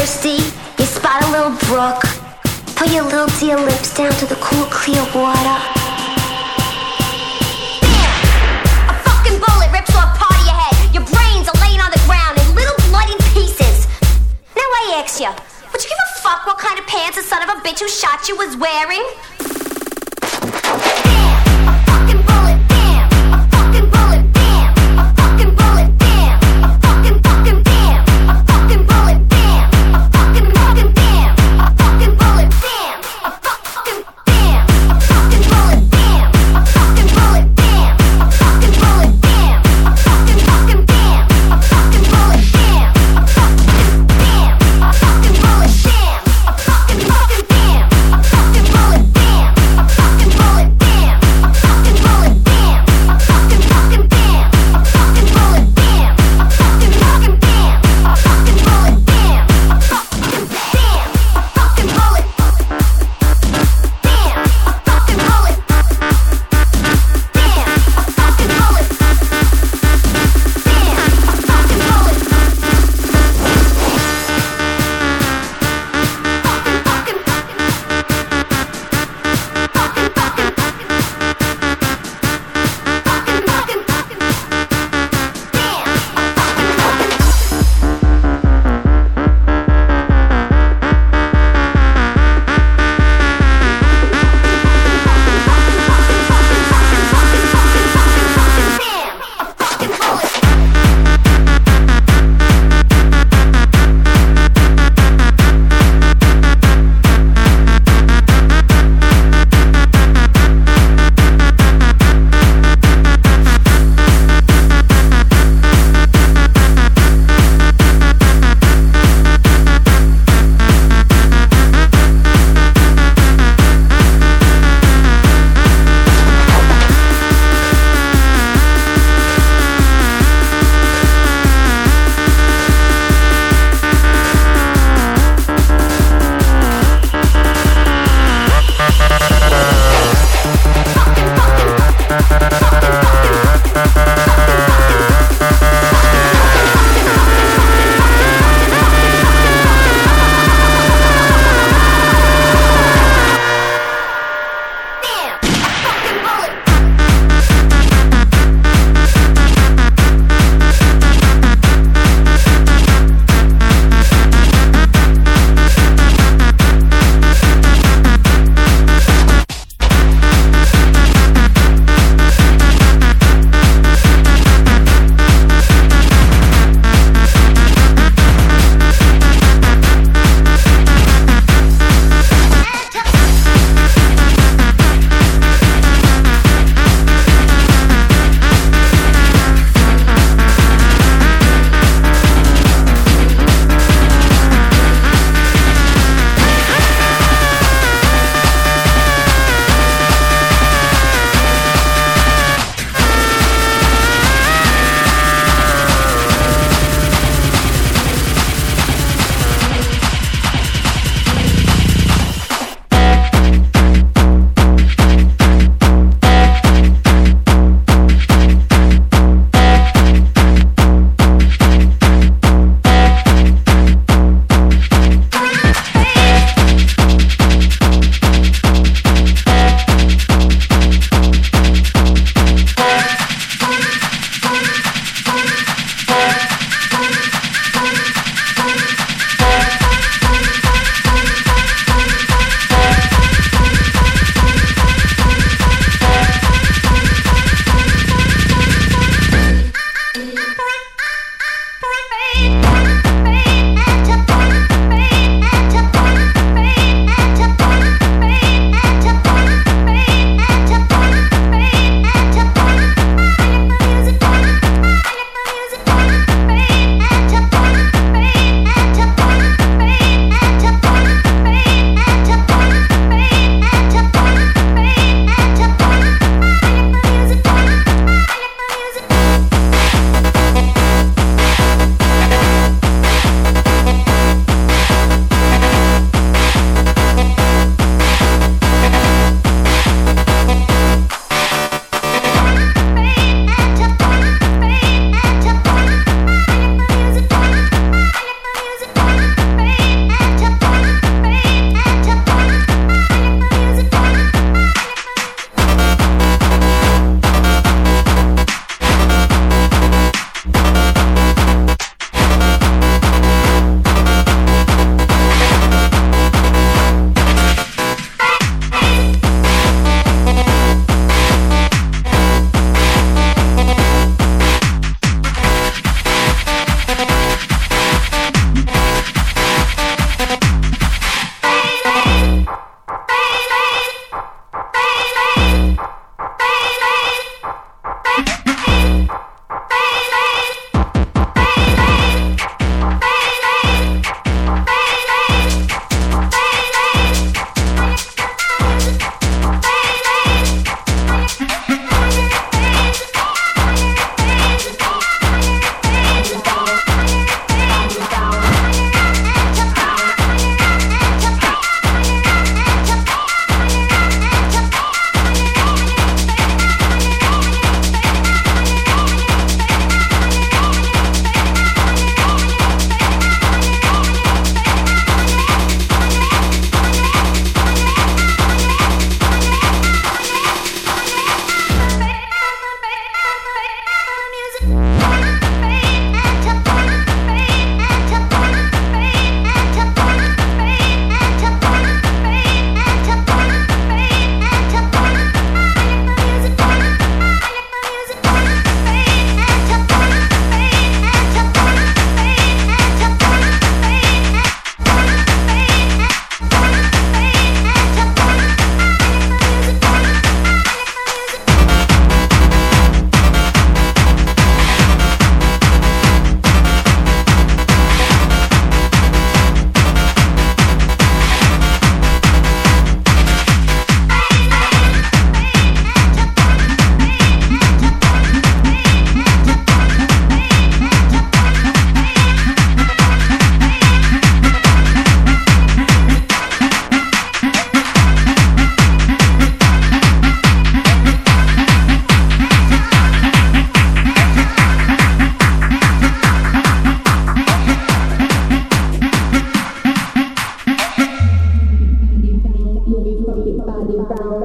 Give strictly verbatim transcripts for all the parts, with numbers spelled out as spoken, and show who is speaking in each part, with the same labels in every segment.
Speaker 1: thirsty, you spot a little brook. Put your little dear lips down to the cool, clear water. Bam! A fucking bullet rips off part of your head. Your brains are laying on the ground in little bloody pieces. Now I ask you, would you give a fuck what kind of pants the son of a bitch who shot you was wearing? Bam! A fucking bullet, bam! A fucking bullet, bam! A fucking bullet, bam! A fucking fucking bam! A fucking bullet, bam! A fucking fucking bam! A fucking bullet, bam! A fucking bam! A fucking bullet, bam! A fucking bullet, bam! A fucking bullet, bam! A fucking fucking bam! A fucking bullet, bam! A fucking bam! A fucking bullet, bam! A fucking fucking bam! A fucking bullet, bam! A fucking bullet, bam!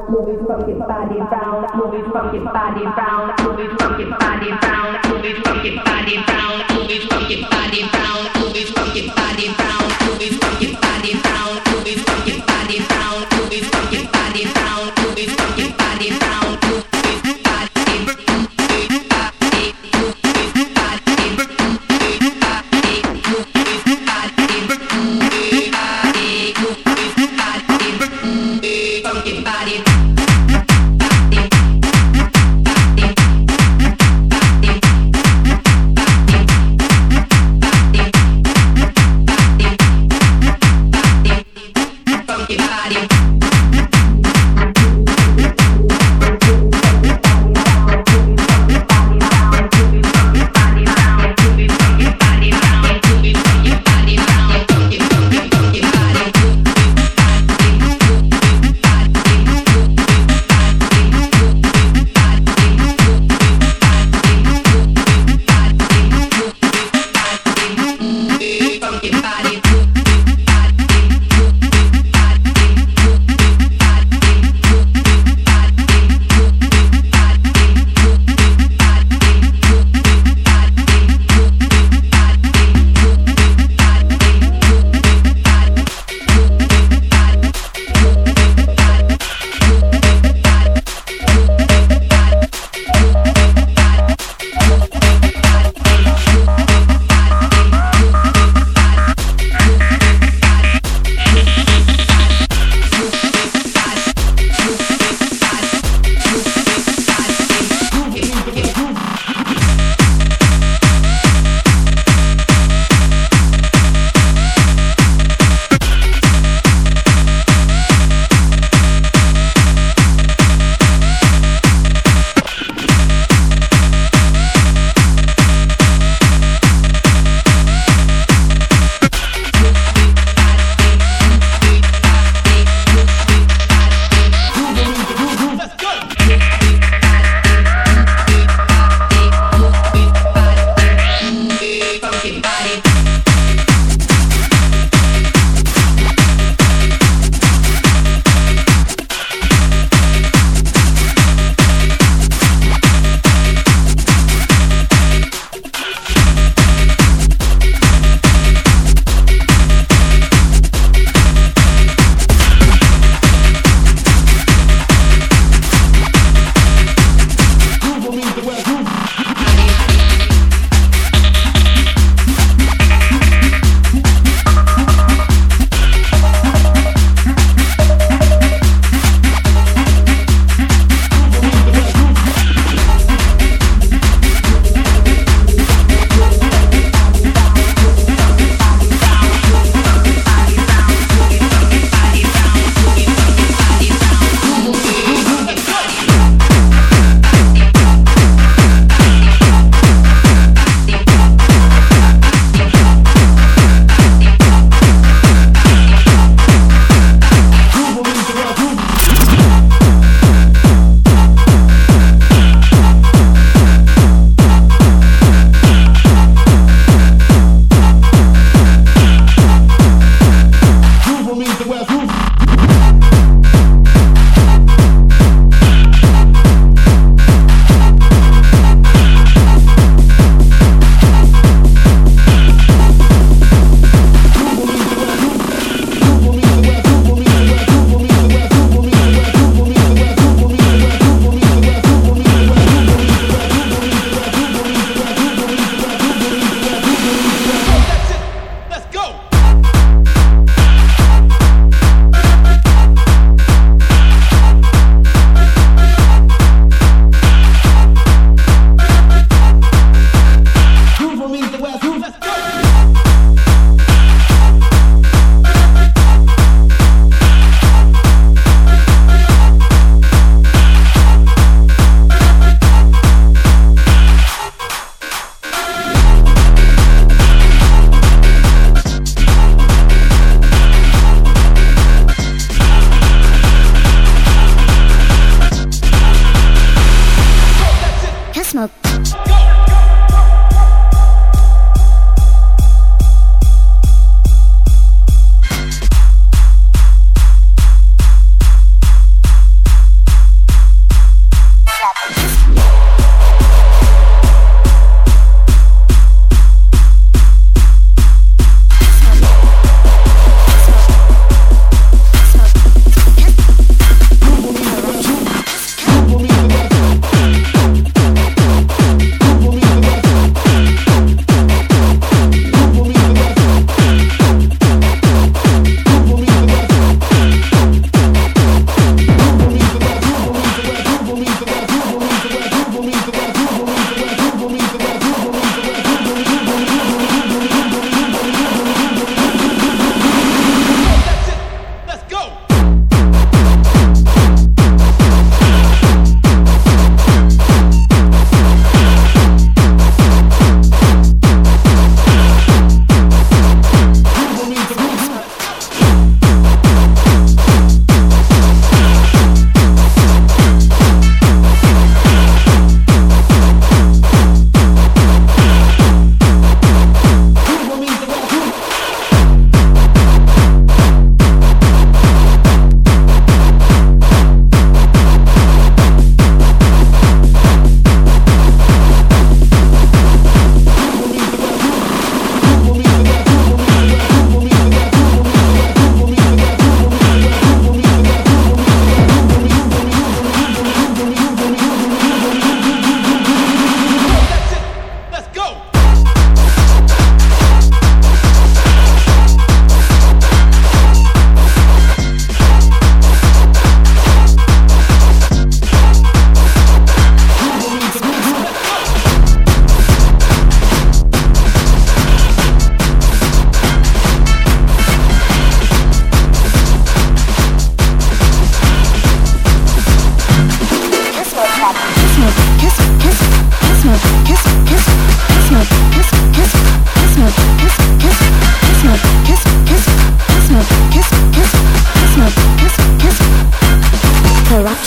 Speaker 2: move it, funky body round, move it, funky body round, move it, funky body round, move it, funky body round, move it, funky body round, move it, funky body round, move it, funky body round, move it, funky body round, move it, funky body round, move it, funky body round, move it, body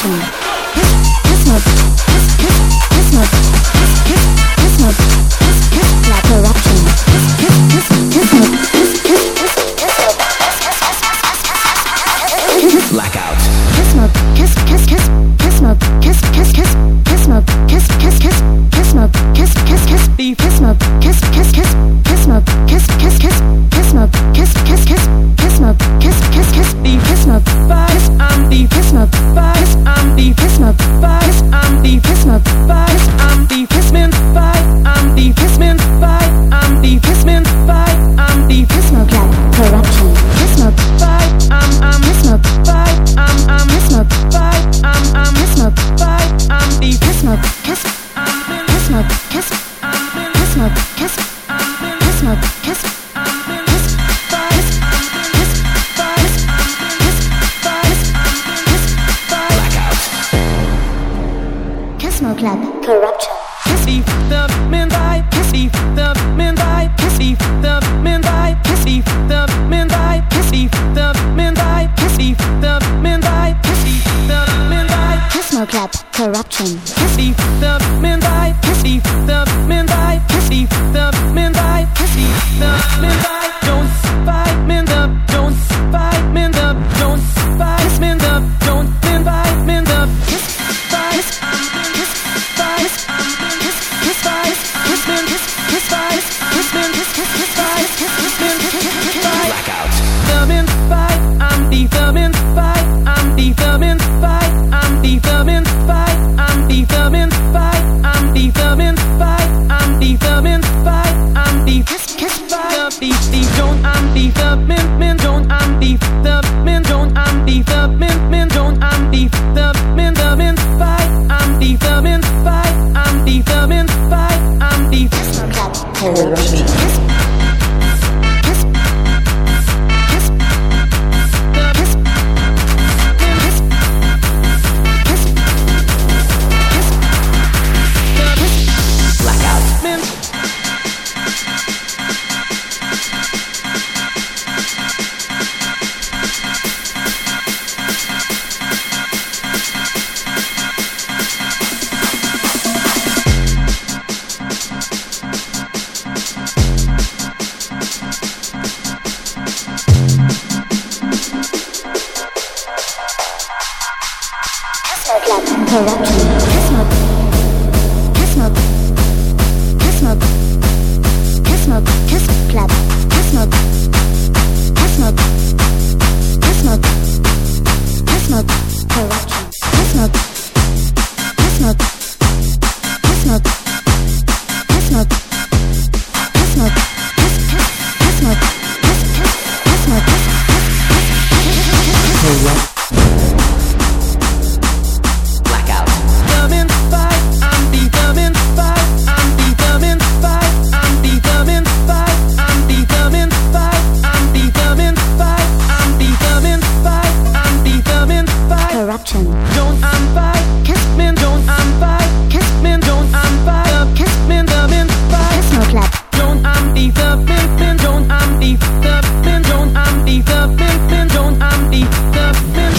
Speaker 3: corruption. Piss mode, piss piss piss mode, piss piss piss mode, piss piss like corruption. Piss piss piss piss mode, piss piss piss piss mode.
Speaker 4: Blackout.
Speaker 3: Piss mode, kiss kiss kiss kiss mode, kiss kiss kiss kiss mode, kiss kiss kiss kiss mode, kiss kiss kiss piss mode, kiss kiss kiss kiss mode, kiss kiss kiss kiss mode, kiss kiss kiss kiss mode, kiss kiss kiss piss mode, piss I'm the piss mode, piss I'm the piss mode, piss I'm the piss mode, piss I'm the piss man, I'm the piss man, I'm the piss man, I'm the piss mode, like corruption. Piss mode, I'm I'm piss mode, I'm I'm piss mode, I'm I'm piss mode, I'm the piss mode, kiss I'm piss mode, kiss I'm piss mode, kiss I'm piss mode, kiss I'm piss piss piss piss piss piss piss
Speaker 4: Blackout.
Speaker 3: Kiss mode club corruption. Kiss the the man by kiss the the man by kiss the the man by kiss the the man by kiss the the man by kiss the the man by kiss the the man by kiss mode club corruption. Kiss the the man by kiss the the man by kiss the the man by kiss the the man by don't buy man up don't buy man up don't buy man up don't man by man up kiss buy kiss kiss buy kiss kiss buy kiss man kiss kiss buy kiss man kiss kiss kiss buy kiss kiss man kiss kiss buy
Speaker 4: Blackout.
Speaker 3: the man by I'm the the man by I'm the the man by I'm the the man by I'm the the man by I'm the the man by I'm the the man by I'm the kiss kiss by the the don't I'm the the man man don't I'm the the man don't I'm the the man man don't I'm the the man the man by I'm the the man by I'm the the man by I'm the kiss
Speaker 2: Corruption.
Speaker 3: kiss kiss kiss the kiss man kiss kiss kiss the kiss
Speaker 4: Blackout.
Speaker 3: man corruption. Kiss mode. Kiss mode. Kiss mode. Kiss mode. Kiss club. Kiss mode. Kiss mode. Kiss mode. Kiss mode. Corruption. Kiss mode. Kiss mode. Kiss mode. Kiss mode. Kiss mode. Kiss kiss kiss mode. Kiss kiss kiss mode. Kiss kiss kiss.
Speaker 4: Blackout.
Speaker 3: The man by I'm the the man by I'm the the man by I'm the the man by I'm the the man by I'm the the man by I'm the the man by I'm the the man by corruption. Don't I'm by kiss man don't I'm by kiss man don't I'm by kiss man the man by kiss no clap. Don't I'm the the man man don't I'm the the man don't I'm the the man man don't I'm the the man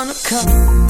Speaker 5: gonna come.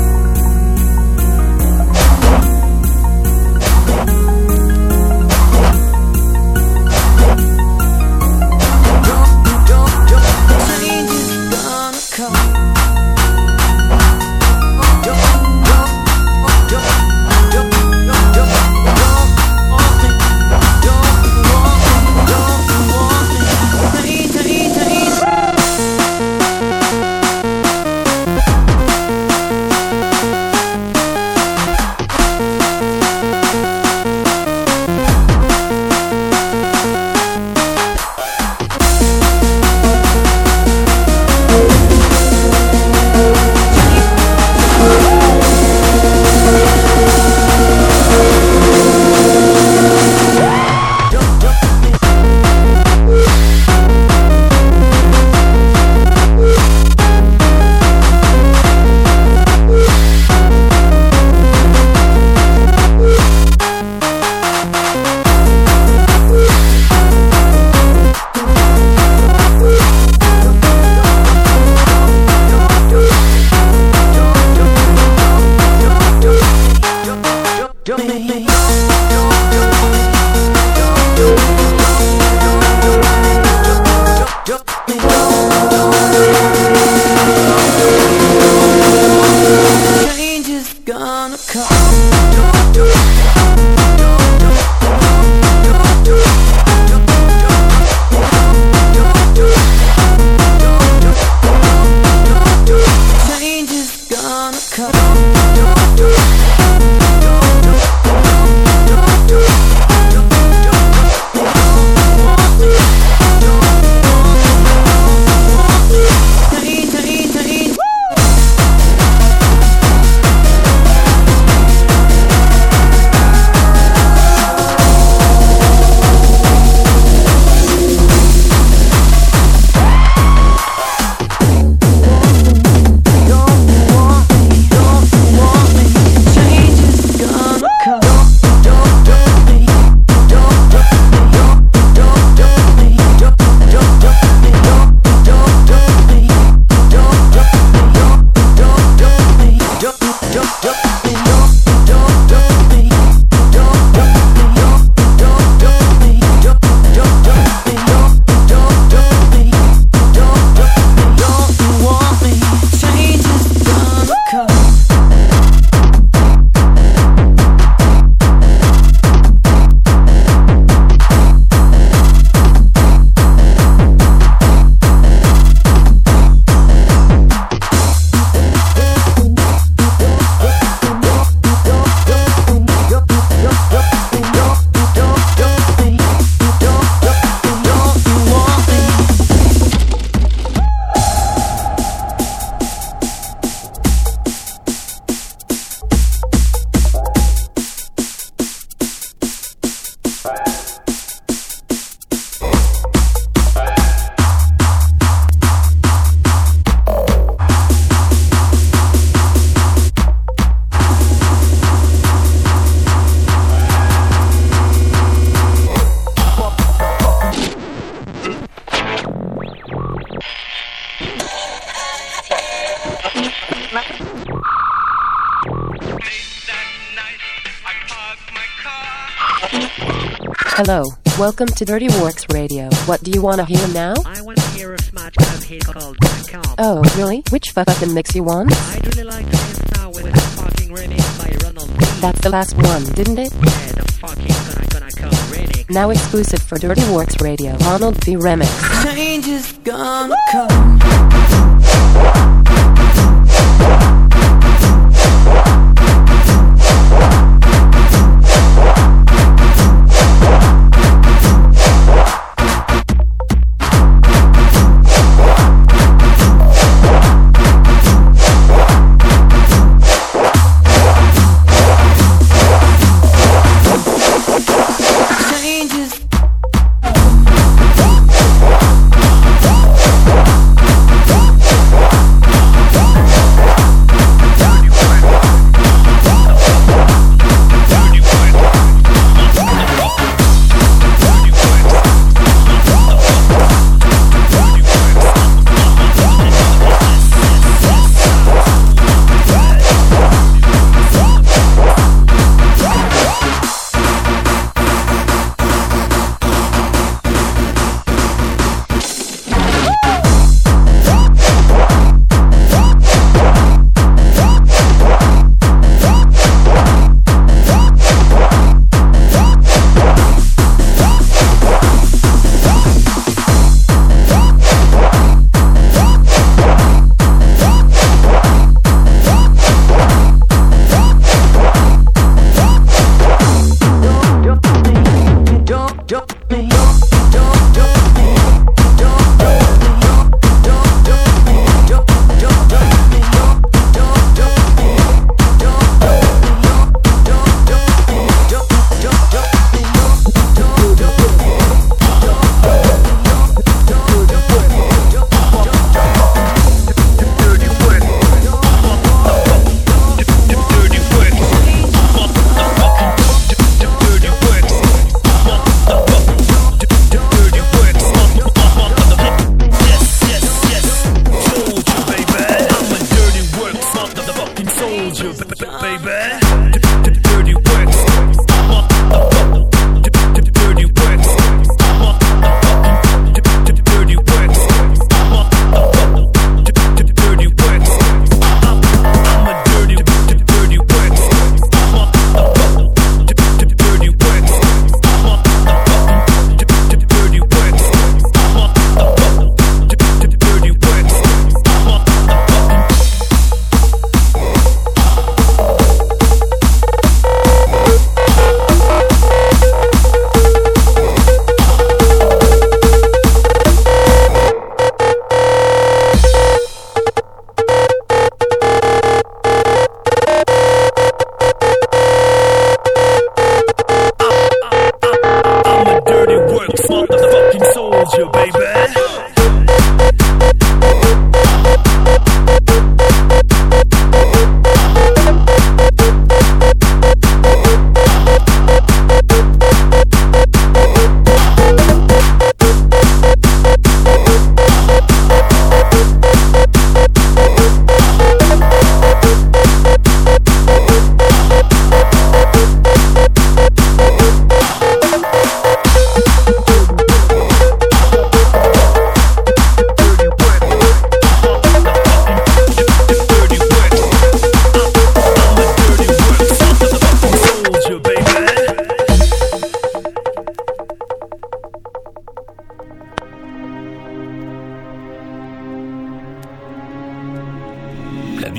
Speaker 6: Hello, welcome to Dirty Works Radio. What do you want to hear now?
Speaker 7: I want to hear a smash out hit called Come.
Speaker 6: Oh, really? Which fucking mix you want?
Speaker 7: I'd really like to end now with a fucking remix by Ronald B.
Speaker 6: That's the last one, didn't it?
Speaker 7: Yeah, the fucking Gonna Gonna Come remix.
Speaker 6: Now exclusive for Dirty Works Radio, Ronald B. Remix.
Speaker 5: Change is gonna come.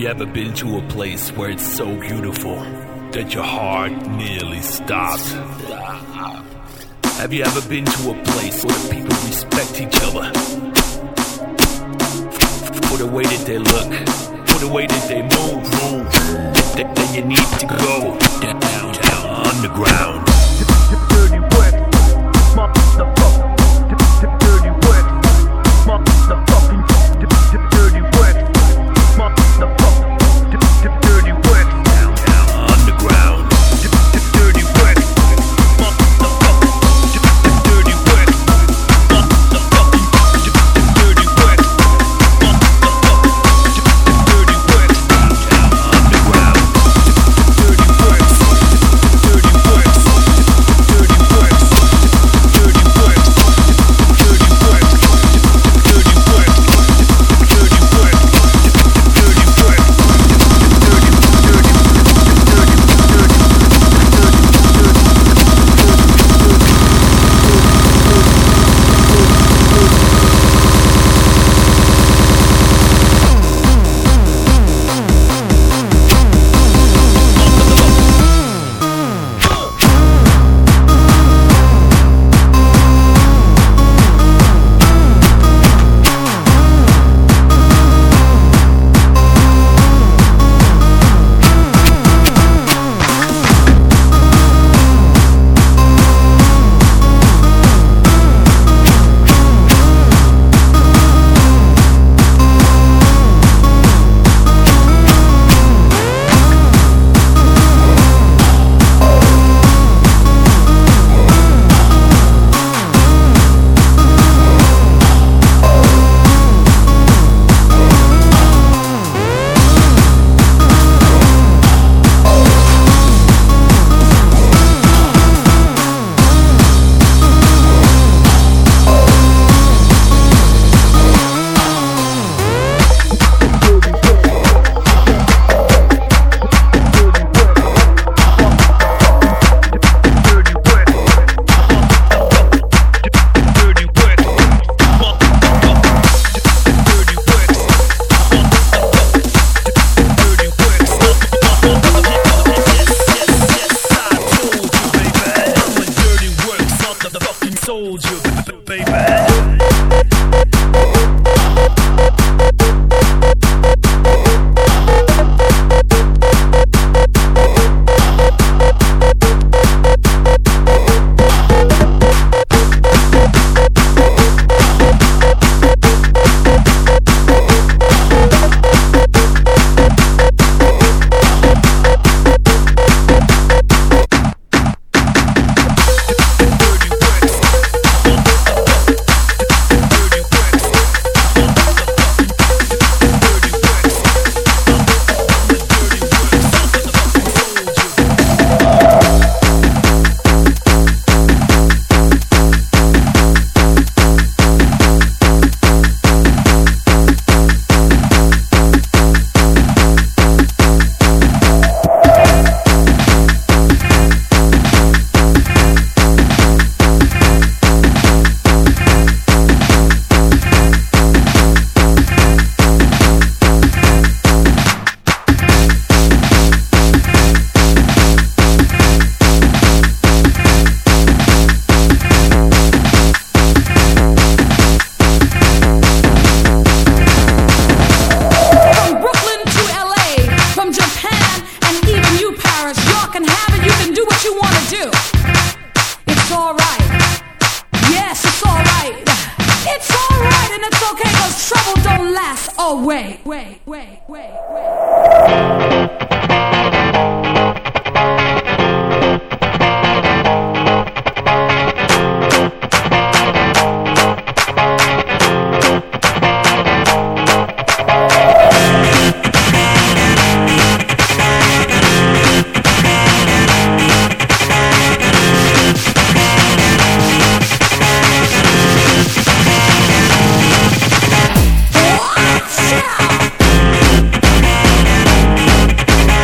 Speaker 8: ever been to a place where it's so beautiful that your heart nearly stopped? Have you ever been to a place where the people respect each other? For the way that they look, for the way that they move, move. That, that you need to go down, down, down underground. Dirty work, motherfucker. Dirty work, motherfucking. Dirty work, motherfucker. Dirty work, down, down underground. Dirty work, motherfucker. Dirty work, motherfucking. Dirty work, motherfucker. Dirty work, down, down underground. Dirty work, dirty work, dirty work, dirty work, dirty work, dirty work, dirty work, dirty work, dirty, dirty, dirty,
Speaker 9: Wait, wait, wait, wait, wait.
Speaker 1: Watch out!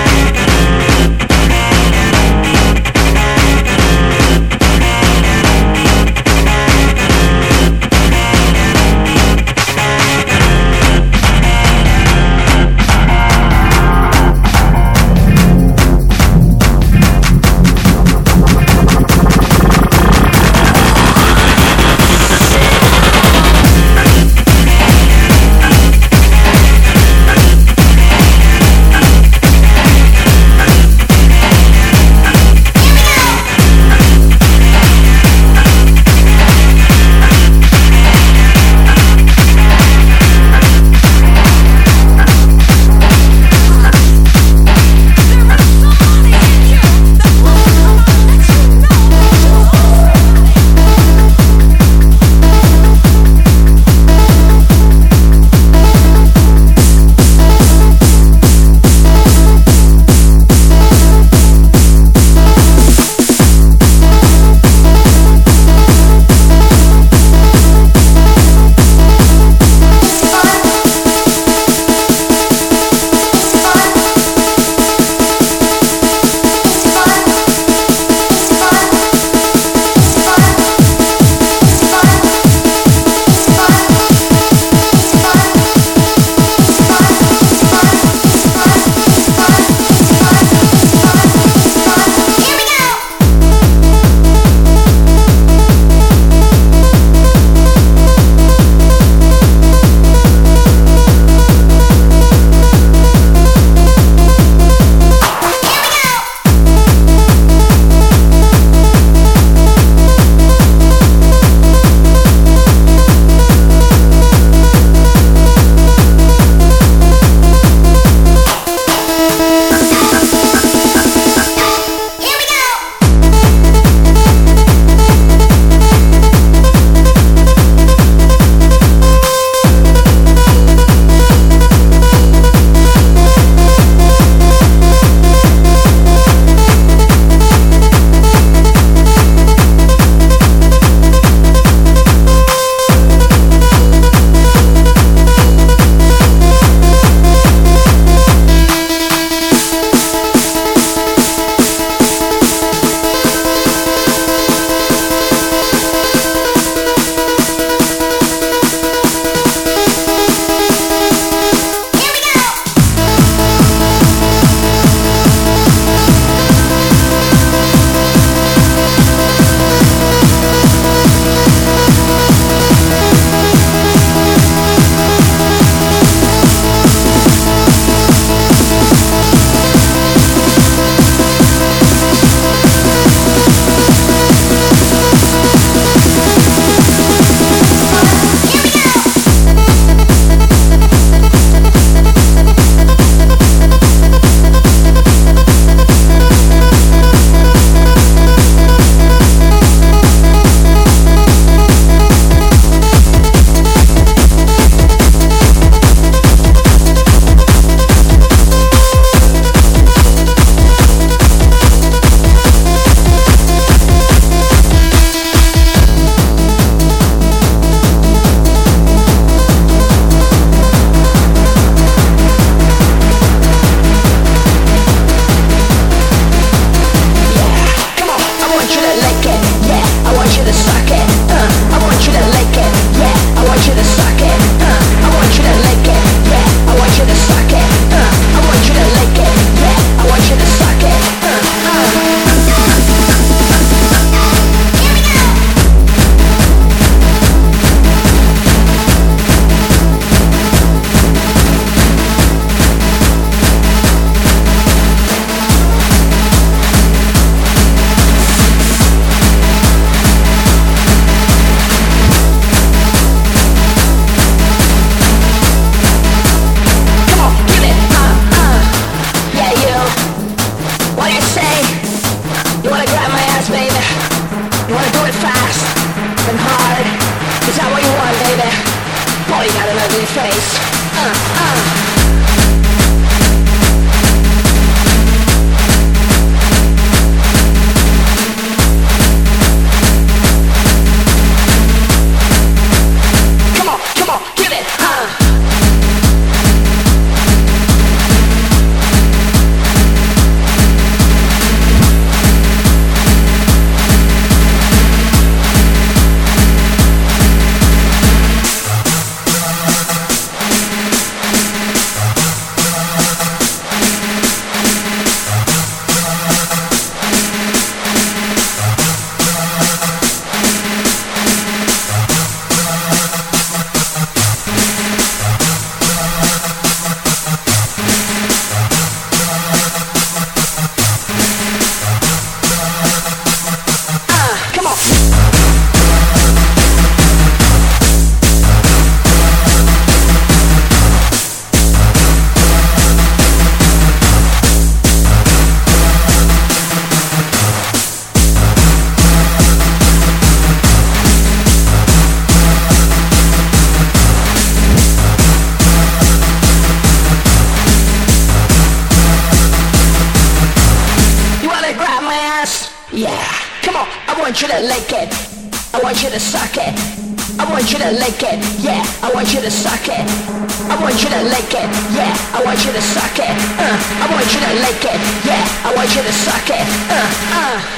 Speaker 10: want you to lick it. I want you to suck it. I want you to lick it. Yeah, I want you to suck it. I want you to lick it. Yeah, I want you to suck it. Uh, I want you to lick it. Yeah, I want you to suck it. Uh, uh.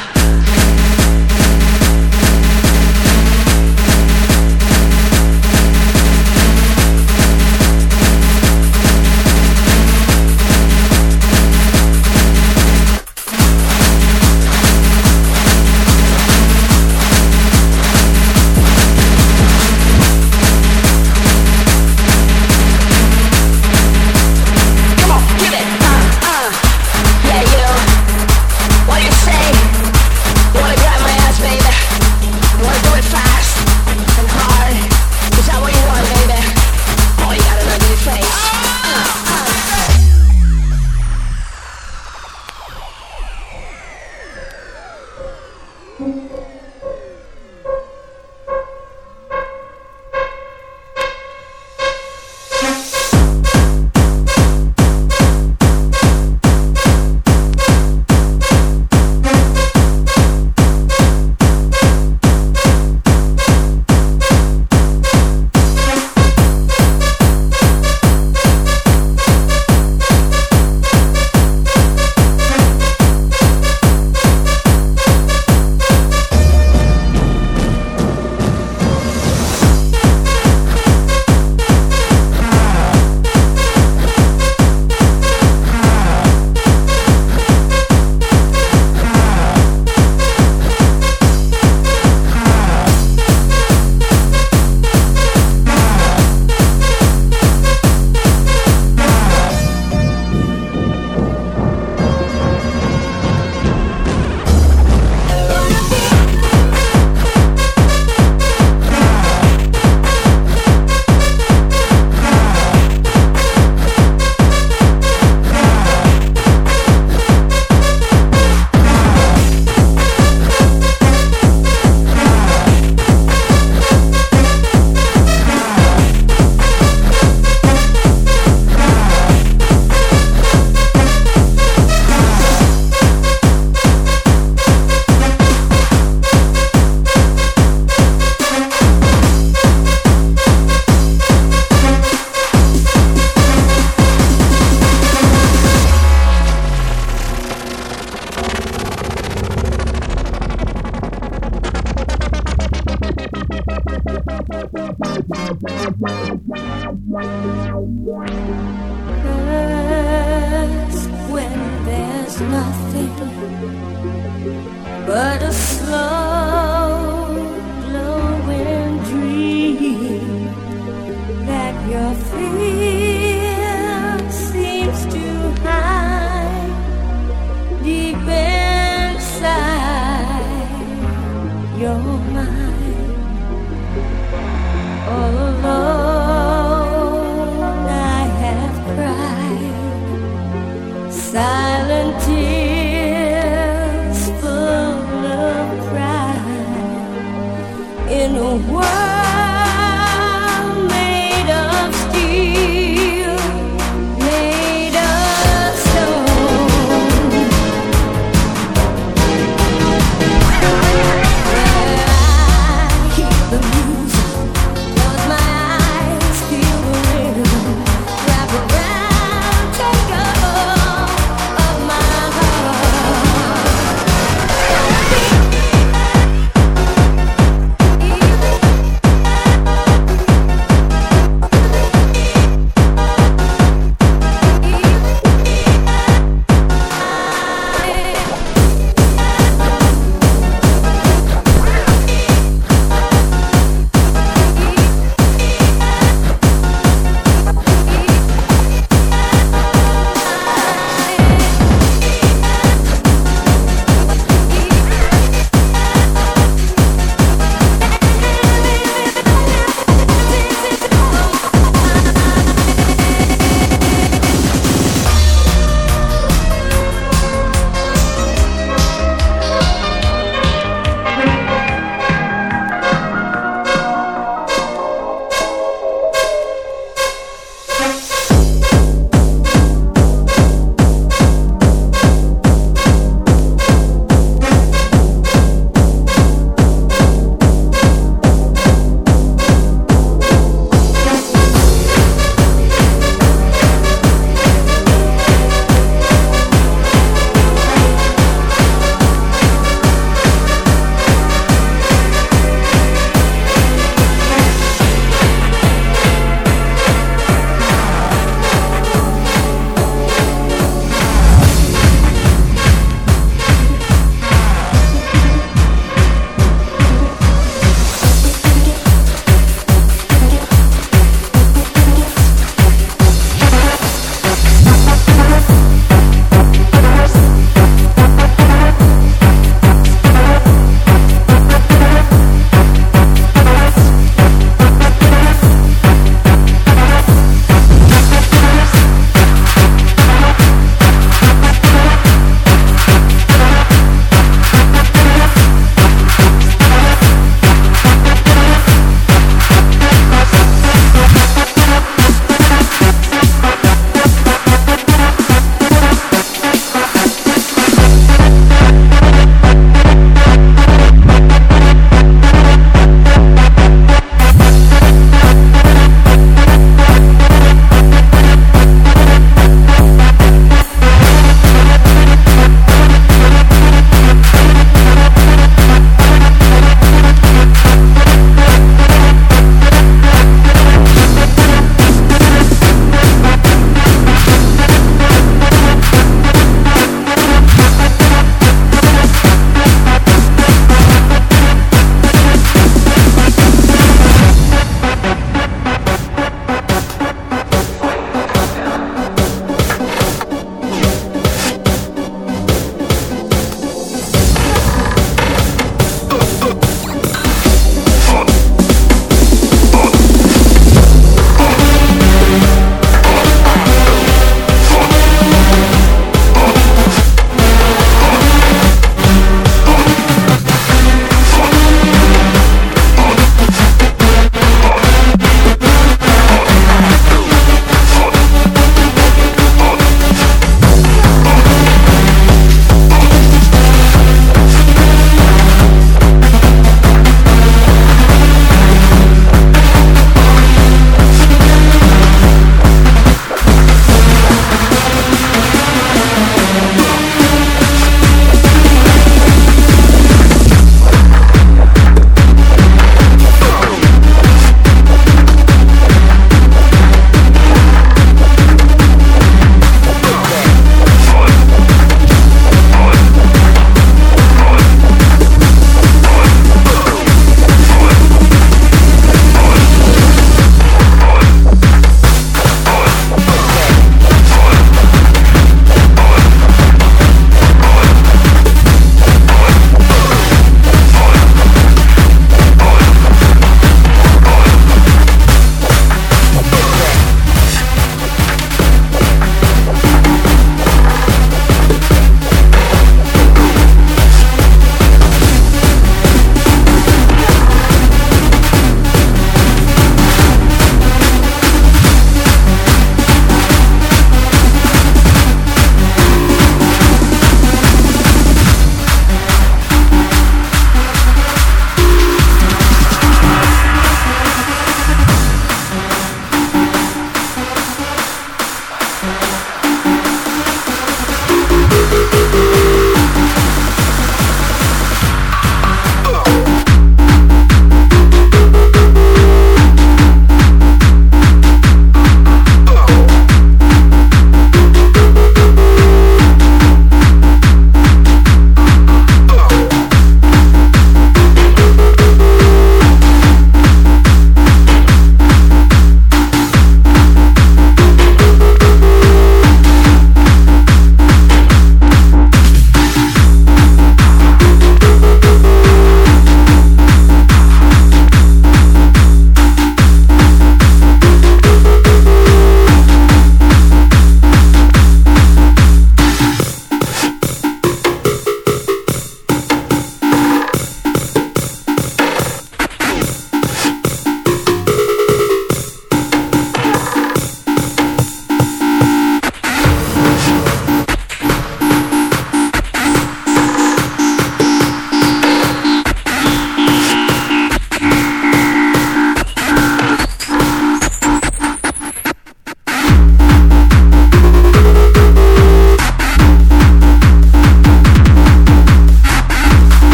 Speaker 1: Thank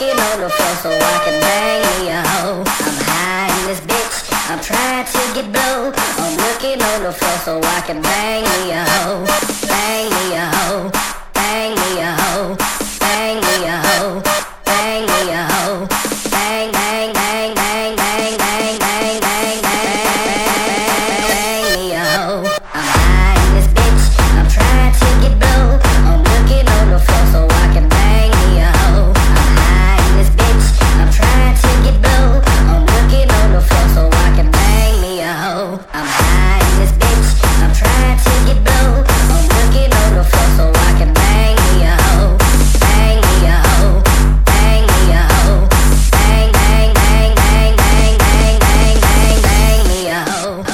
Speaker 10: looking on the floor so I can bang me a hoe. I'm high in this bitch, I'm trying to get blow. I'm looking on the floor so I can bang me a hoe. Bang me a hoe, bang me a hoe, bang me a hoe, bang me a hoe. Bang, bang, bang, bang, bang, bang, bang, bang, bang, bang me a hoe. I'm high in this bitch, I'm trying to get blow. I'm looking on the floor so I can bang me a hoe. I'm high in this bitch, I'm trying to get blow. I'm looking on the floor so I can bang me a hoe. I'm high in this bitch, I'm trying to get blow. I'm looking on the floor so I can bang me a hoe. Bang me a hoe, bang me a hoe. Bang, bang, bang, bang, bang, bang, bang, bang, bang me a hoe.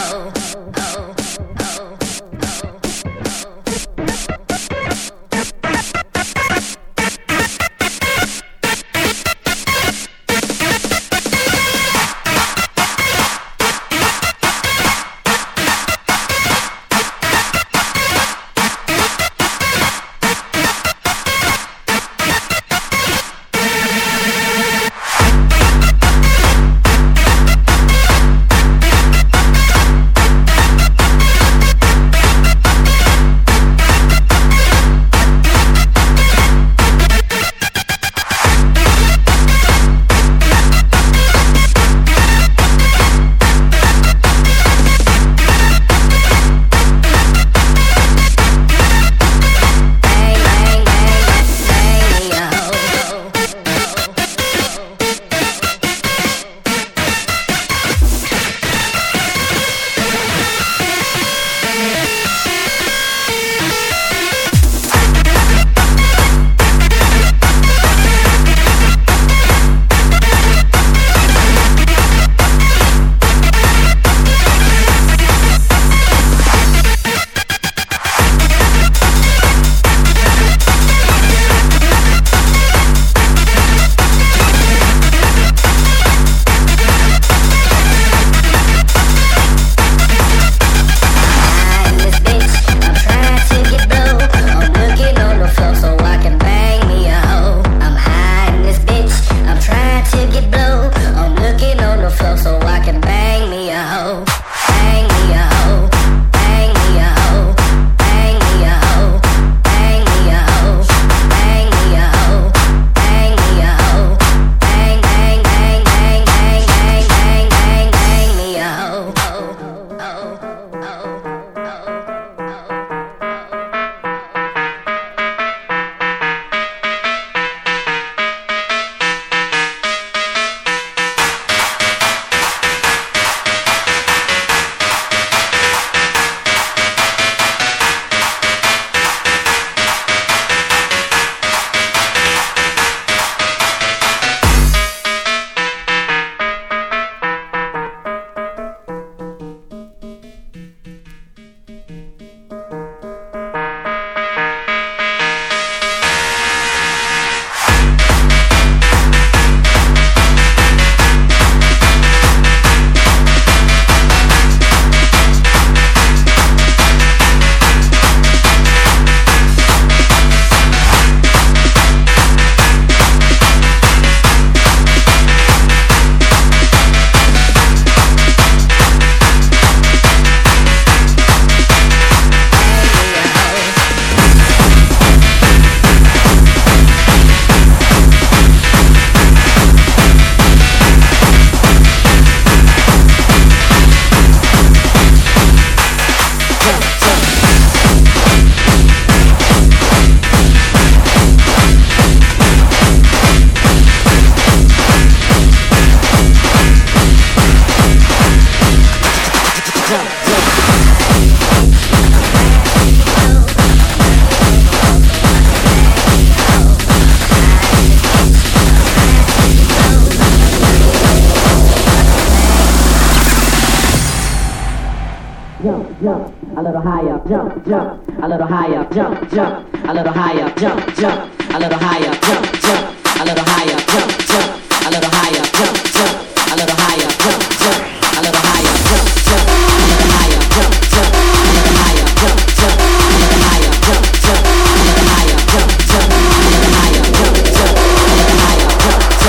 Speaker 11: jump, a little higher, jump, jump, a little higher, jump, jump, a little higher, jump, jump, a little higher, jump, jump, a little higher, jump, jump, a little higher, jump, jump, a little higher, jump, jump, a little higher, jump, jump, a little higher, jump, jump, a little higher, jump, jump, a little higher, jump, jump, a little higher, jump, jump, a little higher, jump, jump, a little higher, jump, jump.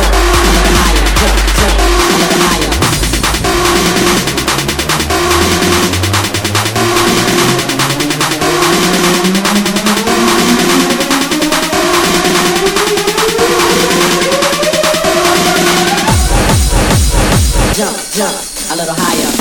Speaker 11: jump, a little higher.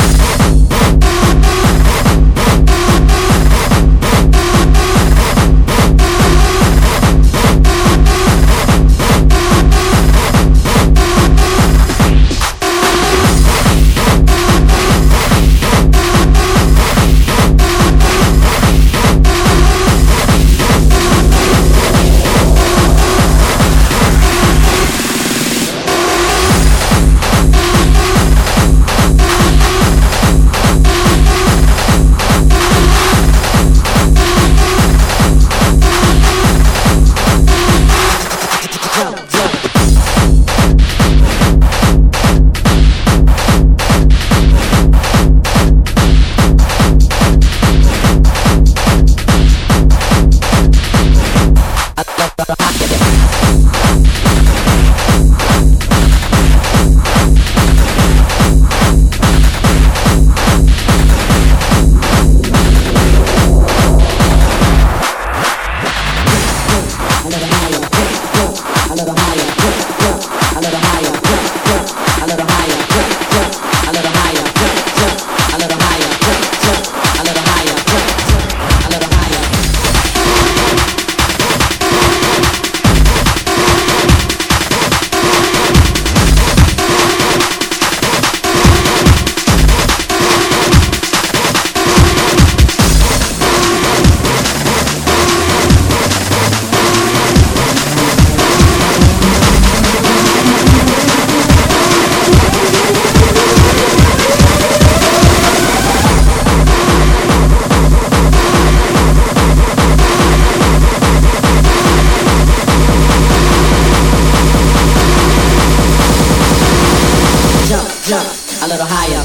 Speaker 11: Jump a little higher.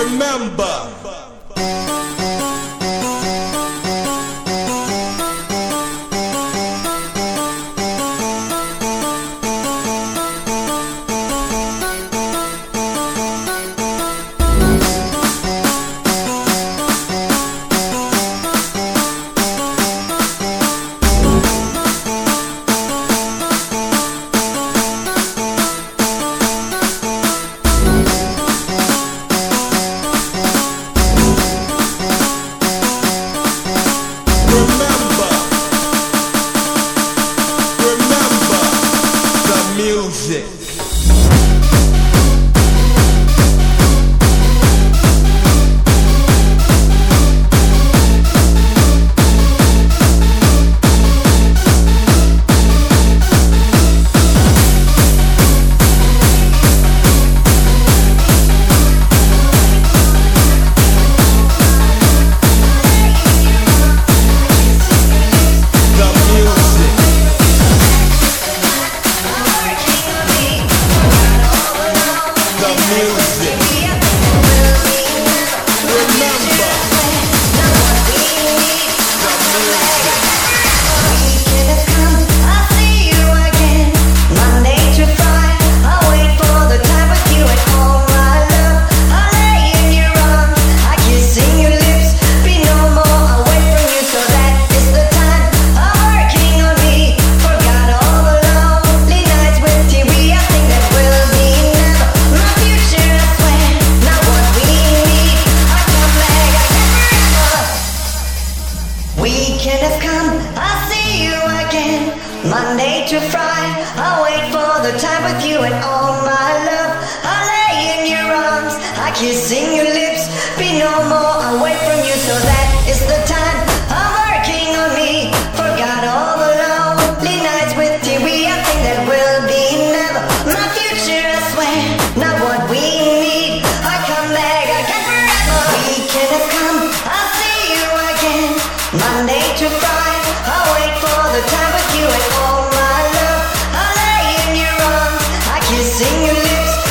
Speaker 12: Remember.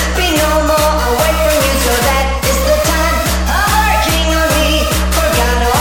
Speaker 10: Forgot all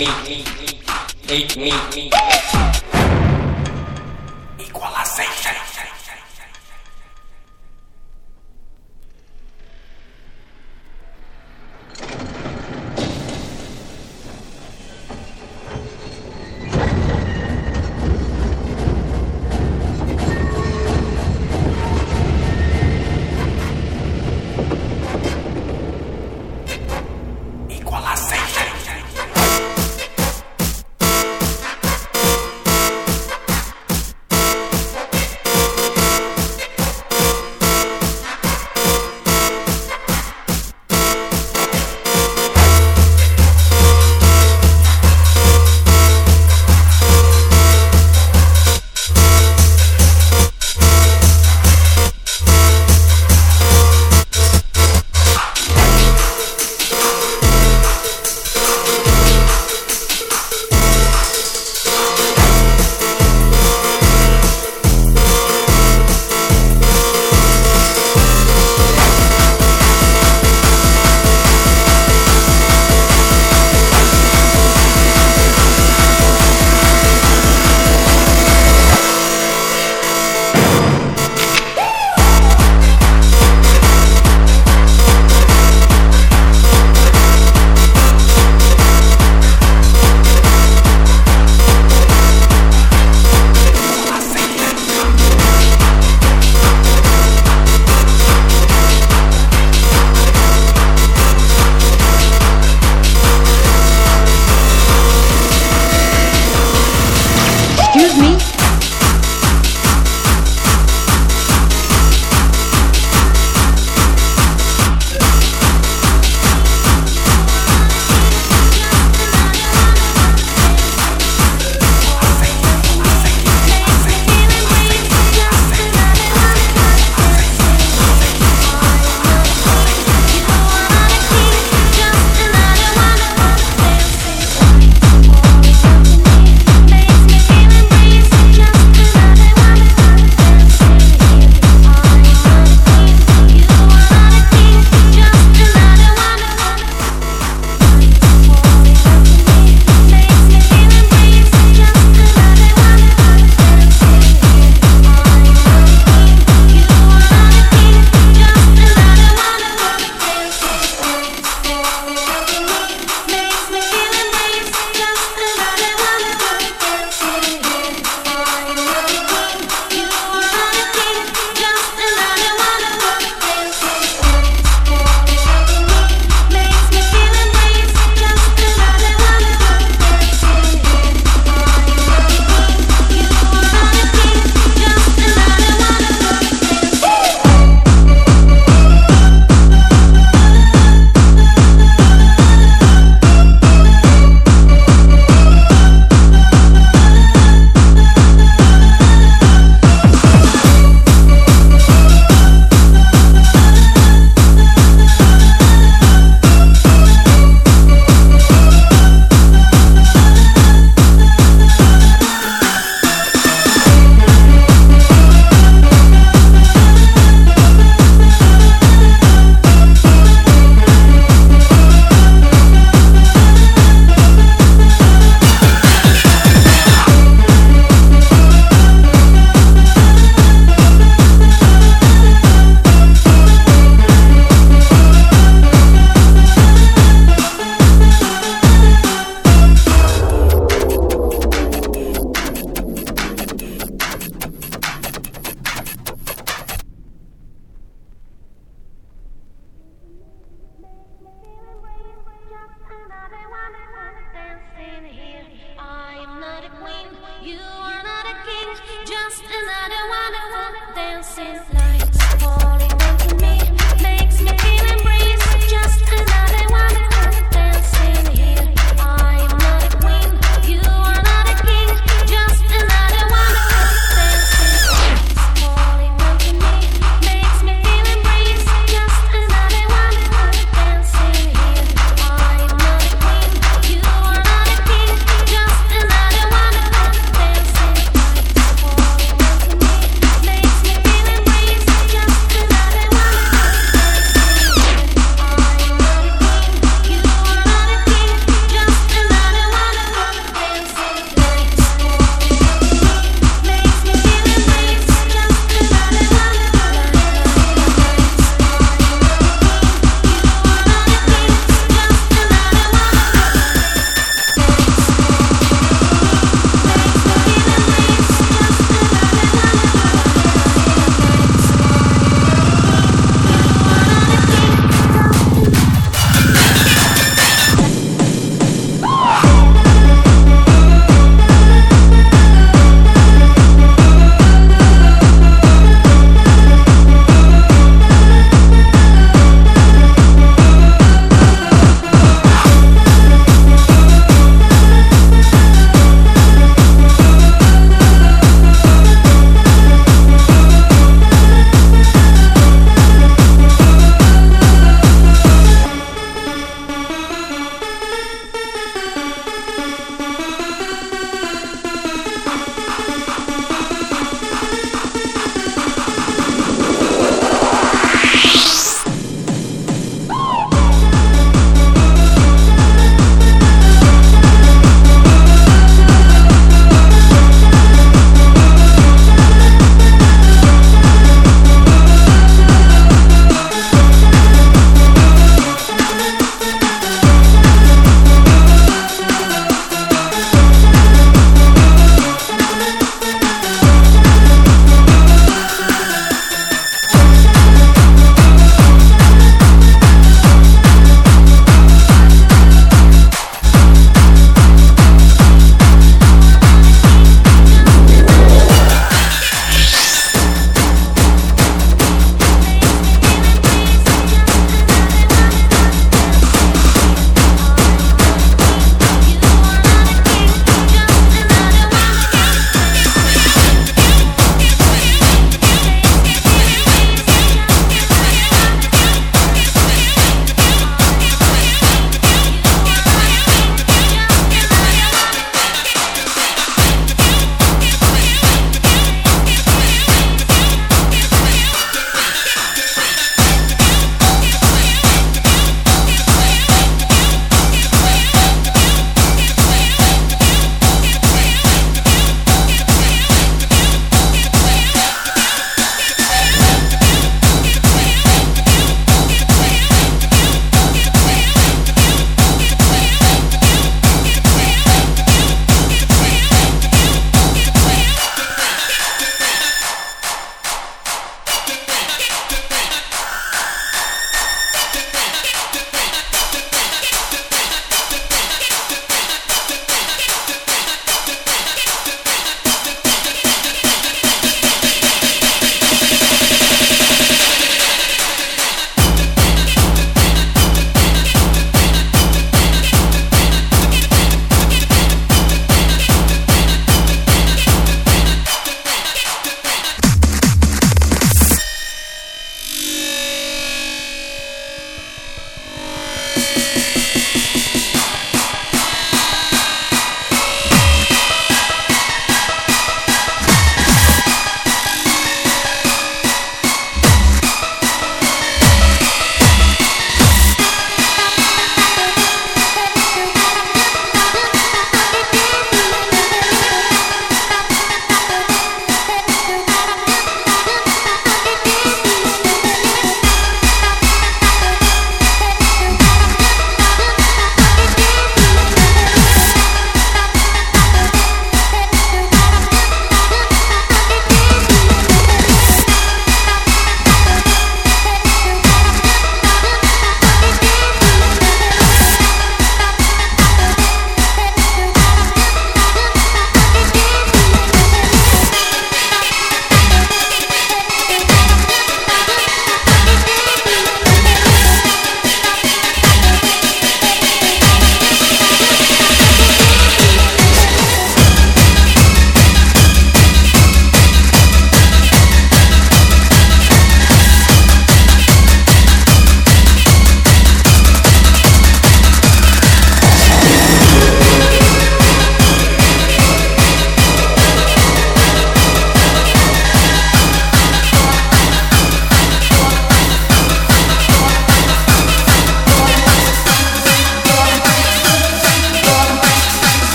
Speaker 12: Make me, me. Equalization.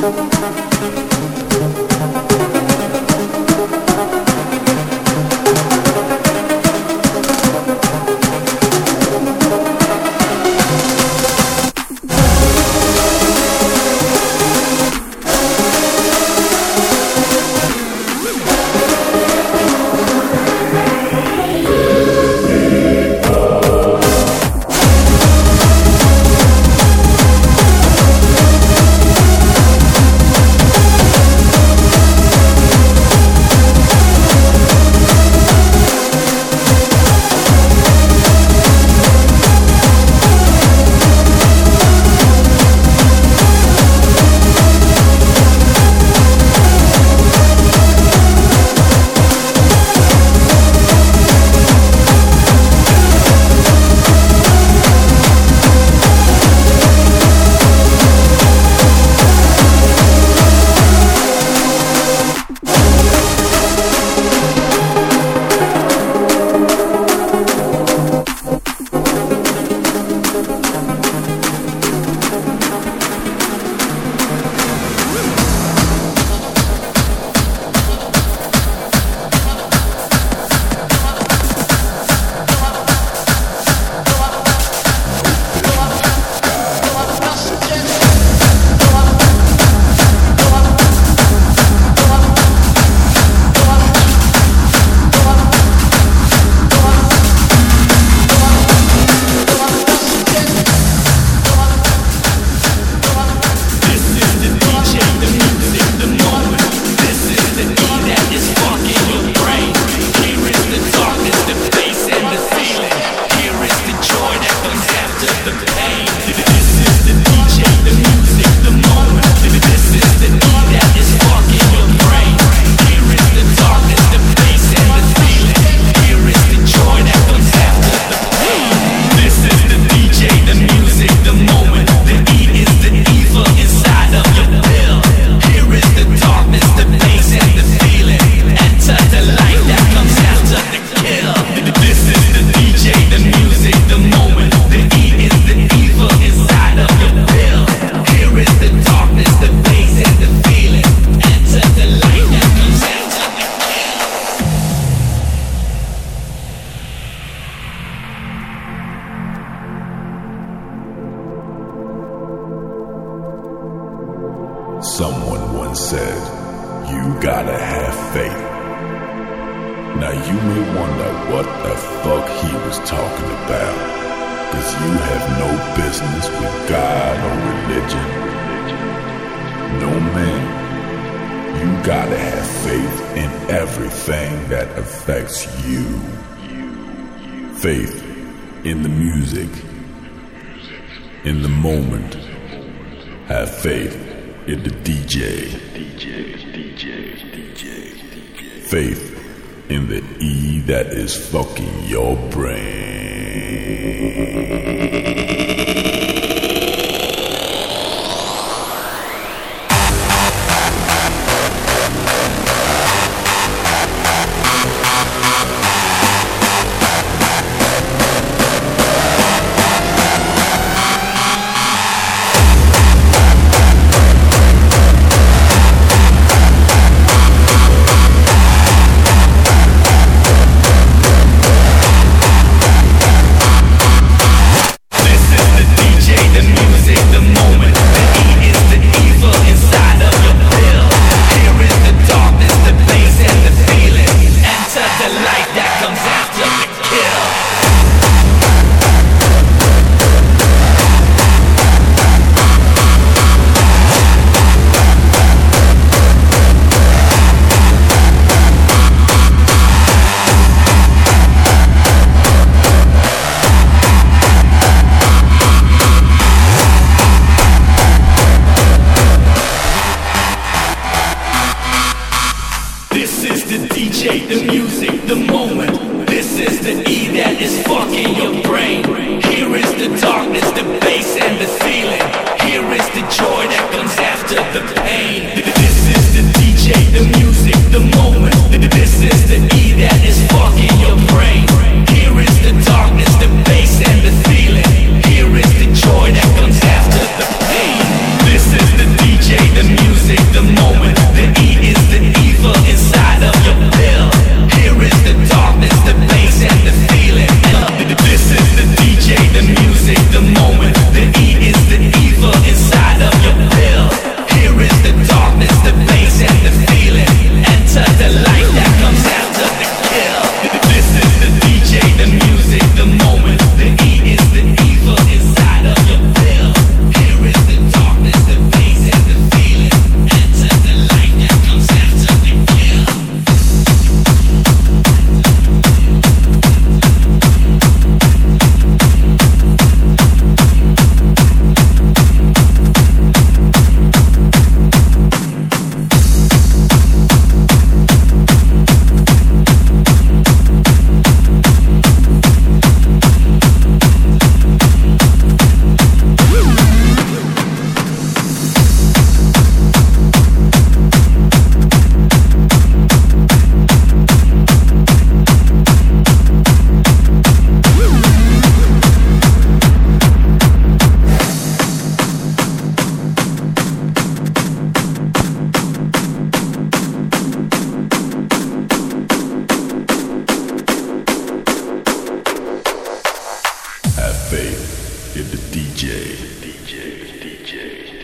Speaker 13: Someone once said, you gotta have faith. Now you may wonder what the fuck he was talking about, cause you have no business with God or religion. No man, you gotta have faith in everything that affects you. Faith in the music, in the moment. Have faith in the D J. Faith in the E that is fucking your brain.
Speaker 8: The music
Speaker 13: have faith in the D J. D J, D J.